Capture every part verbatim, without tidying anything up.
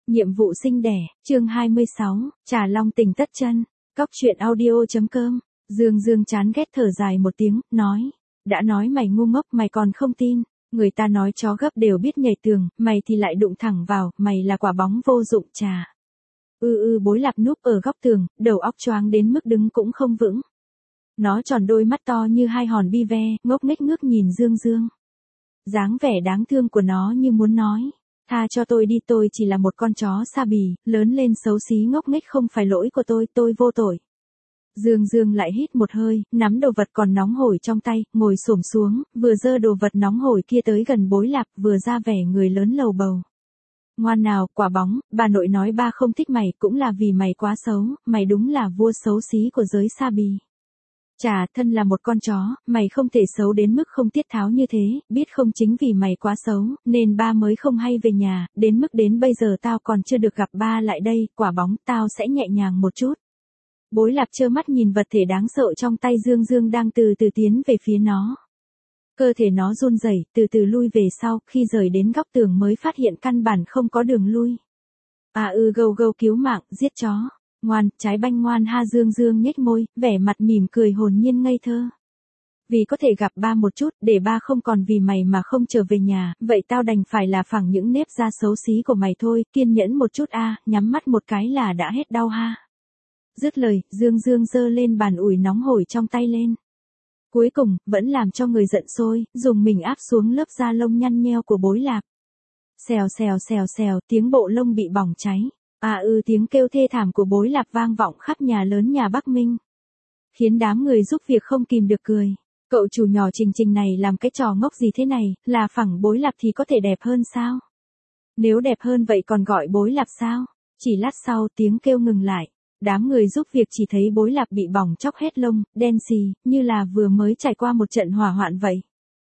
Nhiệm vụ sinh đẻ, chương hai mươi sáu, Trà Long tình tất chân, cóc truyện audio.com, Dương Dương chán ghét thở dài một tiếng, nói, đã nói mày ngu ngốc mày còn không tin, người ta nói chó gấp đều biết nhảy tường, mày thì lại đụng thẳng vào, mày là quả bóng vô dụng trà. Ư ư bối lạp núp ở góc tường, đầu óc choáng đến mức đứng cũng không vững. Nó tròn đôi mắt to như hai hòn bi ve, ngốc nghếch ngước nhìn Dương Dương. Dáng vẻ đáng thương của nó như muốn nói, tha cho tôi đi, tôi chỉ là một con chó sa bì, lớn lên xấu xí ngốc nghếch không phải lỗi của tôi, tôi vô tội. Dương Dương lại hít một hơi, nắm đồ vật còn nóng hổi trong tay, ngồi xổm xuống, vừa giơ đồ vật nóng hổi kia tới gần bối lạp, vừa ra vẻ người lớn lầu bầu. Ngoan nào, quả bóng, bà nội nói ba không thích mày cũng là vì mày quá xấu, mày đúng là vua xấu xí của giới sa bì. Chà, thân là một con chó, mày không thể xấu đến mức không tiết tháo như thế, biết không, chính vì mày quá xấu, nên ba mới không hay về nhà, đến mức đến bây giờ tao còn chưa được gặp ba lại đây, quả bóng, tao sẽ nhẹ nhàng một chút. Bối lạp trơ mắt nhìn vật thể đáng sợ trong tay Dương Dương đang từ từ tiến về phía nó. Cơ thể nó run rẩy, từ từ lui về sau, khi rời đến góc tường mới phát hiện căn bản không có đường lui. À ư gâu gâu cứu mạng, giết chó. Ngoan, trái banh ngoan ha. Dương Dương nhếch môi, vẻ mặt mỉm cười hồn nhiên ngây thơ. Vì có thể gặp ba một chút, để ba không còn vì mày mà không trở về nhà, vậy tao đành phải là phẳng những nếp da xấu xí của mày thôi, kiên nhẫn một chút a, nhắm mắt một cái là đã hết đau ha. Dứt lời, Dương Dương giơ lên bàn ủi nóng hổi trong tay lên. Cuối cùng, vẫn làm cho người giận sôi, dùng mình áp xuống lớp da lông nhăn nheo của bối lạp. Xèo xèo xèo xèo, tiếng bộ lông bị bỏng cháy. À ư tiếng kêu thê thảm của bối lạp vang vọng khắp nhà lớn nhà Bắc Minh. Khiến đám người giúp việc không kìm được cười. Cậu chủ nhỏ Trình Trình này làm cái trò ngốc gì thế này, là phẳng bối lạp thì có thể đẹp hơn sao? Nếu đẹp hơn vậy còn gọi bối lạp sao? Chỉ lát sau tiếng kêu ngừng lại. Đám người giúp việc chỉ thấy bối lạp bị bỏng chóc hết lông, đen xì, như là vừa mới trải qua một trận hỏa hoạn vậy.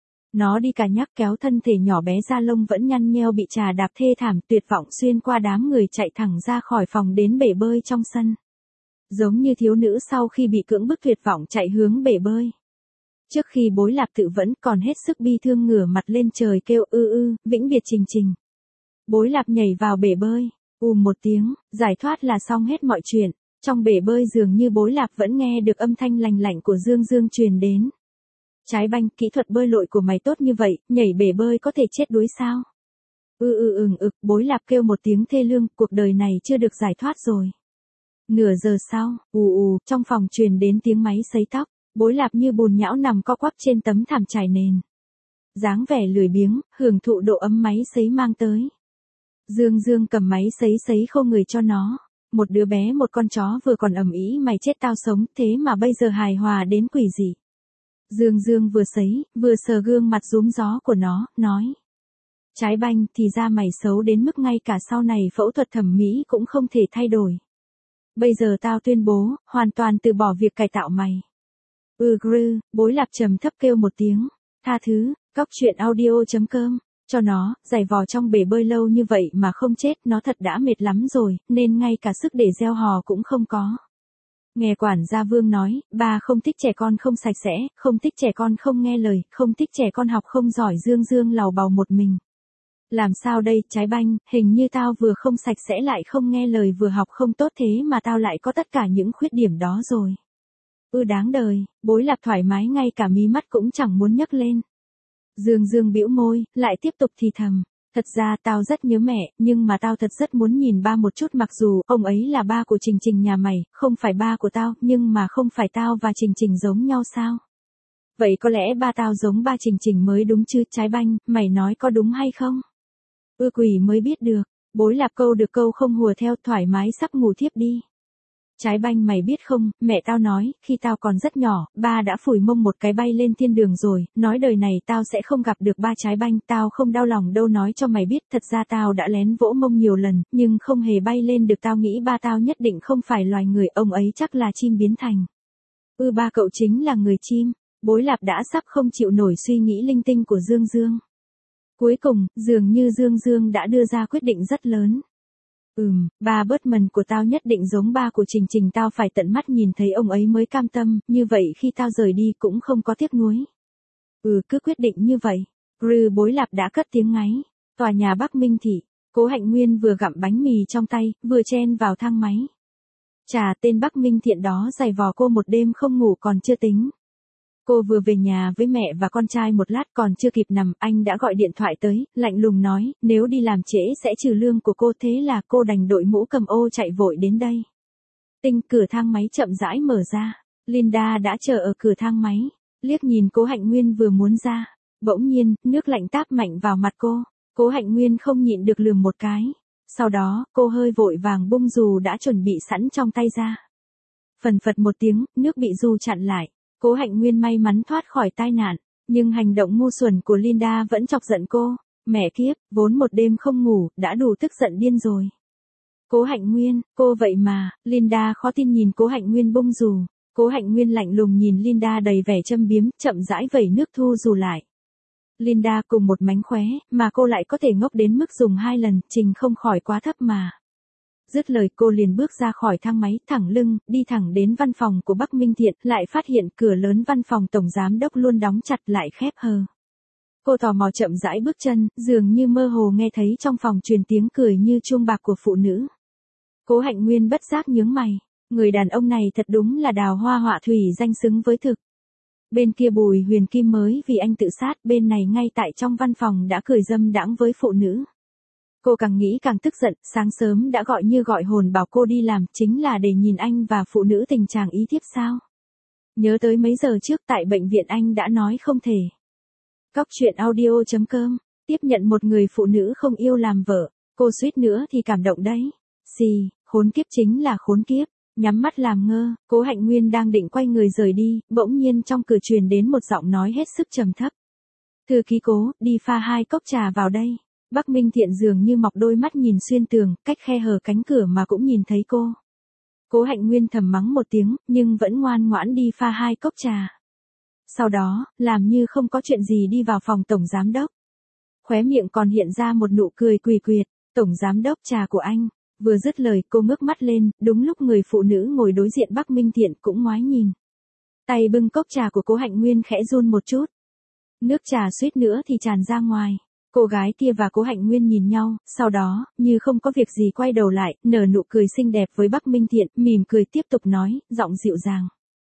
Nó đi cả nhắc kéo thân thể nhỏ bé da lông vẫn nhăn nheo bị trà đạp thê thảm, tuyệt vọng xuyên qua đám người chạy thẳng ra khỏi phòng đến bể bơi trong sân. Giống như thiếu nữ sau khi bị cưỡng bức tuyệt vọng chạy hướng bể bơi. Trước khi bối lạp tự vẫn còn hết sức bi thương ngửa mặt lên trời kêu ư ư, vĩnh biệt Trình Trình. Bối lạp nhảy vào bể bơi, ùm một tiếng, giải thoát là xong hết mọi chuyện. Trong bể bơi dường như bối lạp vẫn nghe được âm thanh lành lạnh của Dương Dương truyền đến. Trái banh, kỹ thuật bơi lội của mày tốt như vậy, nhảy bể bơi có thể chết đuối sao? Ư ư ừm ực, bối lạp kêu một tiếng thê lương, cuộc đời này chưa được giải thoát rồi. Nửa giờ sau, ù ù, trong phòng truyền đến tiếng máy sấy tóc, bối lạp như bùn nhão nằm co quắp trên tấm thảm trải nền. Dáng vẻ lười biếng, hưởng thụ độ ấm máy sấy mang tới. Dương Dương cầm máy sấy sấy khô người cho nó. Một đứa bé một con chó vừa còn ầm ĩ mày chết tao sống, thế mà bây giờ hài hòa đến quỷ dị. Dương Dương vừa sấy, vừa sờ gương mặt rúm gió của nó, nói. Trái banh, thì ra mày xấu đến mức ngay cả sau này phẫu thuật thẩm mỹ cũng không thể thay đổi. Bây giờ tao tuyên bố, hoàn toàn từ bỏ việc cải tạo mày. Ừ grư, bối lạp trầm thấp kêu một tiếng. Tha thứ, cóc truyện audio.com. Cho nó, giày vò trong bể bơi lâu như vậy mà không chết, nó thật đã mệt lắm rồi, nên ngay cả sức để gieo hò cũng không có. Nghe quản gia Vương nói, ba không thích trẻ con không sạch sẽ, không thích trẻ con không nghe lời, không thích trẻ con học không giỏi. Dương Dương lầu bầu một mình. Làm sao đây, trái banh, hình như tao vừa không sạch sẽ lại không nghe lời vừa học không tốt thế mà tao lại có tất cả những khuyết điểm đó rồi. Ư đáng đời, bối lạp thoải mái ngay cả mí mắt cũng chẳng muốn nhấc lên. Dương Dương bĩu môi, lại tiếp tục thì thầm. Thật ra tao rất nhớ mẹ, nhưng mà tao thật rất muốn nhìn ba một chút, mặc dù ông ấy là ba của Trình Trình nhà mày, không phải ba của tao, nhưng mà không phải tao và Trình Trình giống nhau sao? Vậy có lẽ ba tao giống ba Trình Trình mới đúng chứ, trái banh, mày nói có đúng hay không? Ư quỷ mới biết được, bối lạp câu được câu không hùa theo, thoải mái sắp ngủ thiếp đi. Trái banh mày biết không, mẹ tao nói, khi tao còn rất nhỏ, ba đã phủi mông một cái bay lên thiên đường rồi, nói đời này tao sẽ không gặp được ba. Trái banh, tao không đau lòng đâu, nói cho mày biết, thật ra tao đã lén vỗ mông nhiều lần, nhưng không hề bay lên được. Tao nghĩ ba tao nhất định không phải loài người, ông ấy chắc là chim biến thành. Ừ ba cậu chính là người chim. Bối lạp đã sắp không chịu nổi suy nghĩ linh tinh của Dương Dương. Cuối cùng, dường như Dương Dương đã đưa ra quyết định rất lớn. Ừm, ba bớt mần của tao nhất định giống ba của Trình Trình, tao phải tận mắt nhìn thấy ông ấy mới cam tâm, như vậy khi tao rời đi cũng không có tiếc nuối. Ừ cứ quyết định như vậy. Rư bối lạp đã cất tiếng ngáy. Tòa nhà Bắc Minh thị. Cố Hạnh Nguyên vừa gặm bánh mì trong tay, vừa chen vào thang máy. Chà, tên Bắc Minh Thiện đó giày vò cô một đêm không ngủ còn chưa tính. Cô vừa về nhà với mẹ và con trai một lát còn chưa kịp nằm, anh đã gọi điện thoại tới, lạnh lùng nói, nếu đi làm trễ sẽ trừ lương của cô, thế là cô đành đội mũ cầm ô chạy vội đến đây. Tinh, cửa thang máy chậm rãi mở ra. Linda đã chờ ở cửa thang máy, liếc nhìn Cố Hạnh Nguyên vừa muốn ra. Bỗng nhiên, nước lạnh táp mạnh vào mặt cô. Cố Hạnh Nguyên không nhịn được lườm một cái. Sau đó, cô hơi vội vàng bung dù đã chuẩn bị sẵn trong tay ra. Phần phật một tiếng, nước bị dù chặn lại. Cố Hạnh Nguyên may mắn thoát khỏi tai nạn, nhưng hành động ngu xuẩn của Linda vẫn chọc giận cô. Mẹ kiếp, vốn một đêm không ngủ, đã đủ tức giận điên rồi. Cố Hạnh Nguyên, cô vậy mà, Linda khó tin nhìn Cố Hạnh Nguyên bung dù. Cố Hạnh Nguyên lạnh lùng nhìn Linda đầy vẻ châm biếm, chậm rãi vẩy nước thu dù lại. Linda cùng một mánh khóe, mà cô lại có thể ngốc đến mức dùng hai lần, trình không khỏi quá thấp mà. Dứt lời cô liền bước ra khỏi thang máy, thẳng lưng, đi thẳng đến văn phòng của Bắc Minh Thiện, lại phát hiện cửa lớn văn phòng tổng giám đốc luôn đóng chặt lại khép hờ. Cô tò mò chậm rãi bước chân, dường như mơ hồ nghe thấy trong phòng truyền tiếng cười như chuông bạc của phụ nữ. Cố Hạnh Nguyên bất giác nhướng mày, người đàn ông này thật đúng là đào hoa họa thủy danh xứng với thực. Bên kia Bùi Huyền Kim mới vì anh tự sát, bên này ngay tại trong văn phòng đã cười dâm đãng với phụ nữ. Cô càng nghĩ càng tức giận, sáng sớm đã gọi như gọi hồn bảo cô đi làm, chính là để nhìn anh và phụ nữ tình trạng ý thiếp sao? Nhớ tới mấy giờ trước tại bệnh viện anh đã nói không thể. Cóc truyện audio chấm com, tiếp nhận một người phụ nữ không yêu làm vợ, cô suýt nữa thì cảm động đấy. Xì, khốn kiếp chính là khốn kiếp. Nhắm mắt làm ngơ, Cố Hạnh Nguyên đang định quay người rời đi, bỗng nhiên trong cửa truyền đến một giọng nói hết sức trầm thấp. Thư ký Cố, đi pha hai cốc trà vào đây. Bắc Minh Thiện dường như mọc đôi mắt nhìn xuyên tường, cách khe hở cánh cửa mà cũng nhìn thấy cô. Cố Hạnh Nguyên thầm mắng một tiếng, nhưng vẫn ngoan ngoãn đi pha hai cốc trà. Sau đó, làm như không có chuyện gì đi vào phòng tổng giám đốc. Khóe miệng còn hiện ra một nụ cười quỷ quyệt, tổng giám đốc trà của anh. Vừa dứt lời cô ngước mắt lên, đúng lúc người phụ nữ ngồi đối diện Bắc Minh Thiện cũng ngoái nhìn. Tay bưng cốc trà của Cố Hạnh Nguyên khẽ run một chút. Nước trà suýt nữa thì tràn ra ngoài. Cô gái kia và Cố Hạnh Nguyên nhìn nhau, sau đó, như không có việc gì quay đầu lại, nở nụ cười xinh đẹp với Bắc Minh Thiện, mỉm cười tiếp tục nói, giọng dịu dàng.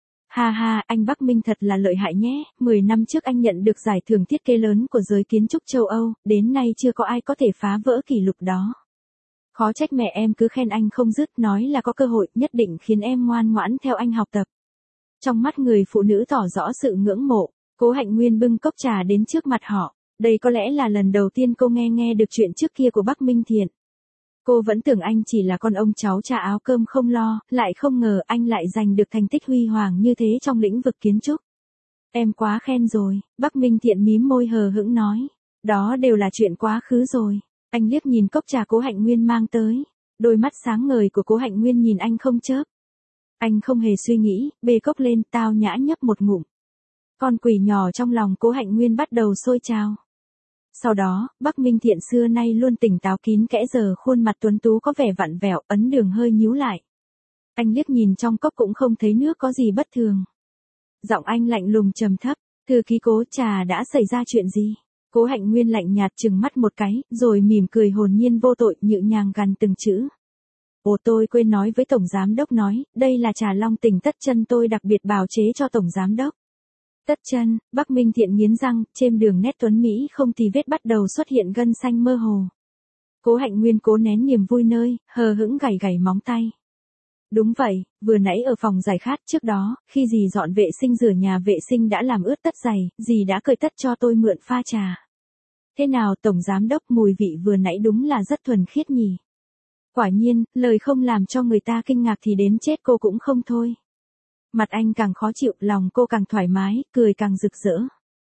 Ha ha, anh Bắc Minh thật là lợi hại nhé, mười năm trước anh nhận được giải thưởng thiết kế lớn của giới kiến trúc châu Âu, đến nay chưa có ai có thể phá vỡ kỷ lục đó. Khó trách mẹ em cứ khen anh không dứt, nói là có cơ hội, nhất định khiến em ngoan ngoãn theo anh học tập. Trong mắt người phụ nữ tỏ rõ sự ngưỡng mộ, Cố Hạnh Nguyên bưng cốc trà đến trước mặt họ. Đây có lẽ là lần đầu tiên cô nghe nghe được chuyện trước kia của Bắc Minh Thiện. Cô vẫn tưởng anh chỉ là con ông cháu cha áo cơm không lo, lại không ngờ anh lại giành được thành tích huy hoàng như thế trong lĩnh vực kiến trúc. Em quá khen rồi, Bắc Minh Thiện mím môi hờ hững nói. Đó đều là chuyện quá khứ rồi. Anh liếc nhìn cốc trà Cố Hạnh Nguyên mang tới. Đôi mắt sáng ngời của Cố Hạnh Nguyên nhìn anh không chớp. Anh không hề suy nghĩ, bê cốc lên, tao nhã nhấp một ngụm. Con quỷ nhỏ trong lòng Cố Hạnh Nguyên bắt đầu sôi trào. Sau đó, Bắc Minh Thiện xưa nay luôn tỉnh táo kín kẽ, giờ khuôn mặt tuấn tú có vẻ vặn vẹo, ấn đường hơi nhíu lại. Anh liếc nhìn trong cốc cũng không thấy nước có gì bất thường. Giọng anh lạnh lùng trầm thấp, thư ký Cố, trà đã xảy ra chuyện gì? Cố Hạnh Nguyên lạnh nhạt trừng mắt một cái, rồi mỉm cười hồn nhiên vô tội, nhự nhàng gằn từng chữ. Ồ, tôi quên nói với tổng giám đốc nói, đây là trà long tỉnh Tất Chân tôi đặc biệt bào chế cho tổng giám đốc. Tất Chân, Bắc Minh Thiện nghiến răng, trên đường nét tuấn Mỹ không tì vết bắt đầu xuất hiện gân xanh mơ hồ. Cố Hạnh Nguyên cố nén niềm vui nơi, hờ hững gảy gảy móng tay. Đúng vậy, vừa nãy ở phòng giải khát trước đó, khi dì dọn vệ sinh rửa nhà vệ sinh đã làm ướt tất giày, dì đã cởi tất cho tôi mượn pha trà. Thế nào tổng giám đốc, mùi vị vừa nãy đúng là rất thuần khiết nhỉ? Quả nhiên, lời không làm cho người ta kinh ngạc thì đến chết cô cũng không thôi. Mặt anh càng khó chịu, lòng cô càng thoải mái, cười càng rực rỡ.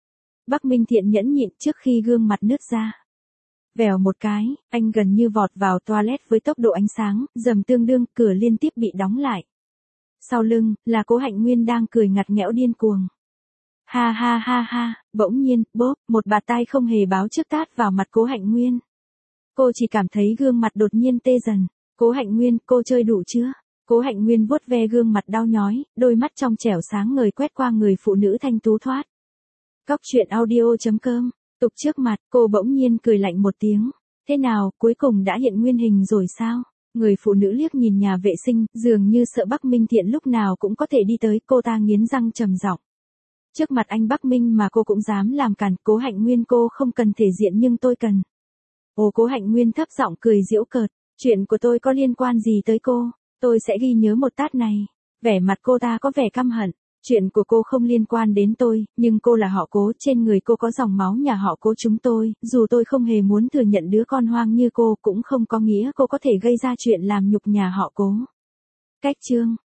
Bắc Minh Thiện nhẫn nhịn trước khi gương mặt nứt ra. Vèo một cái, anh gần như vọt vào toilet với tốc độ ánh sáng, dầm tương đương, cửa liên tiếp bị đóng lại. Sau lưng, là Cố Hạnh Nguyên đang cười ngặt nghẽo điên cuồng. Ha ha ha ha, bỗng nhiên, bốp, một bạt tai không hề báo trước tát vào mặt Cố Hạnh Nguyên. Cô chỉ cảm thấy gương mặt đột nhiên tê dần. Cố Hạnh Nguyên, cô chơi đủ chưa? Cố Hạnh Nguyên vuốt ve gương mặt đau nhói, đôi mắt trong trẻo sáng ngời quét qua người phụ nữ thanh tú thoát. Cóc truyện audio chấm com, tục trước mặt, cô bỗng nhiên cười lạnh một tiếng. Thế nào, cuối cùng đã hiện nguyên hình rồi sao? Người phụ nữ liếc nhìn nhà vệ sinh, dường như sợ Bắc Minh Thiện lúc nào cũng có thể đi tới, cô ta nghiến răng trầm giọng. Trước mặt anh Bắc Minh mà cô cũng dám làm cản, Cố Hạnh Nguyên cô không cần thể diện nhưng tôi cần. Ồ, Cố Hạnh Nguyên thấp giọng cười giễu cợt, chuyện của tôi có liên quan gì tới cô, tôi sẽ ghi nhớ một tát này. Vẻ mặt cô ta có vẻ căm hận, chuyện của cô không liên quan đến tôi, nhưng cô là họ Cố, trên người cô có dòng máu nhà họ Cố chúng tôi, dù tôi không hề muốn thừa nhận đứa con hoang như cô cũng không có nghĩa cô có thể gây ra chuyện làm nhục nhà họ Cố. Cách chương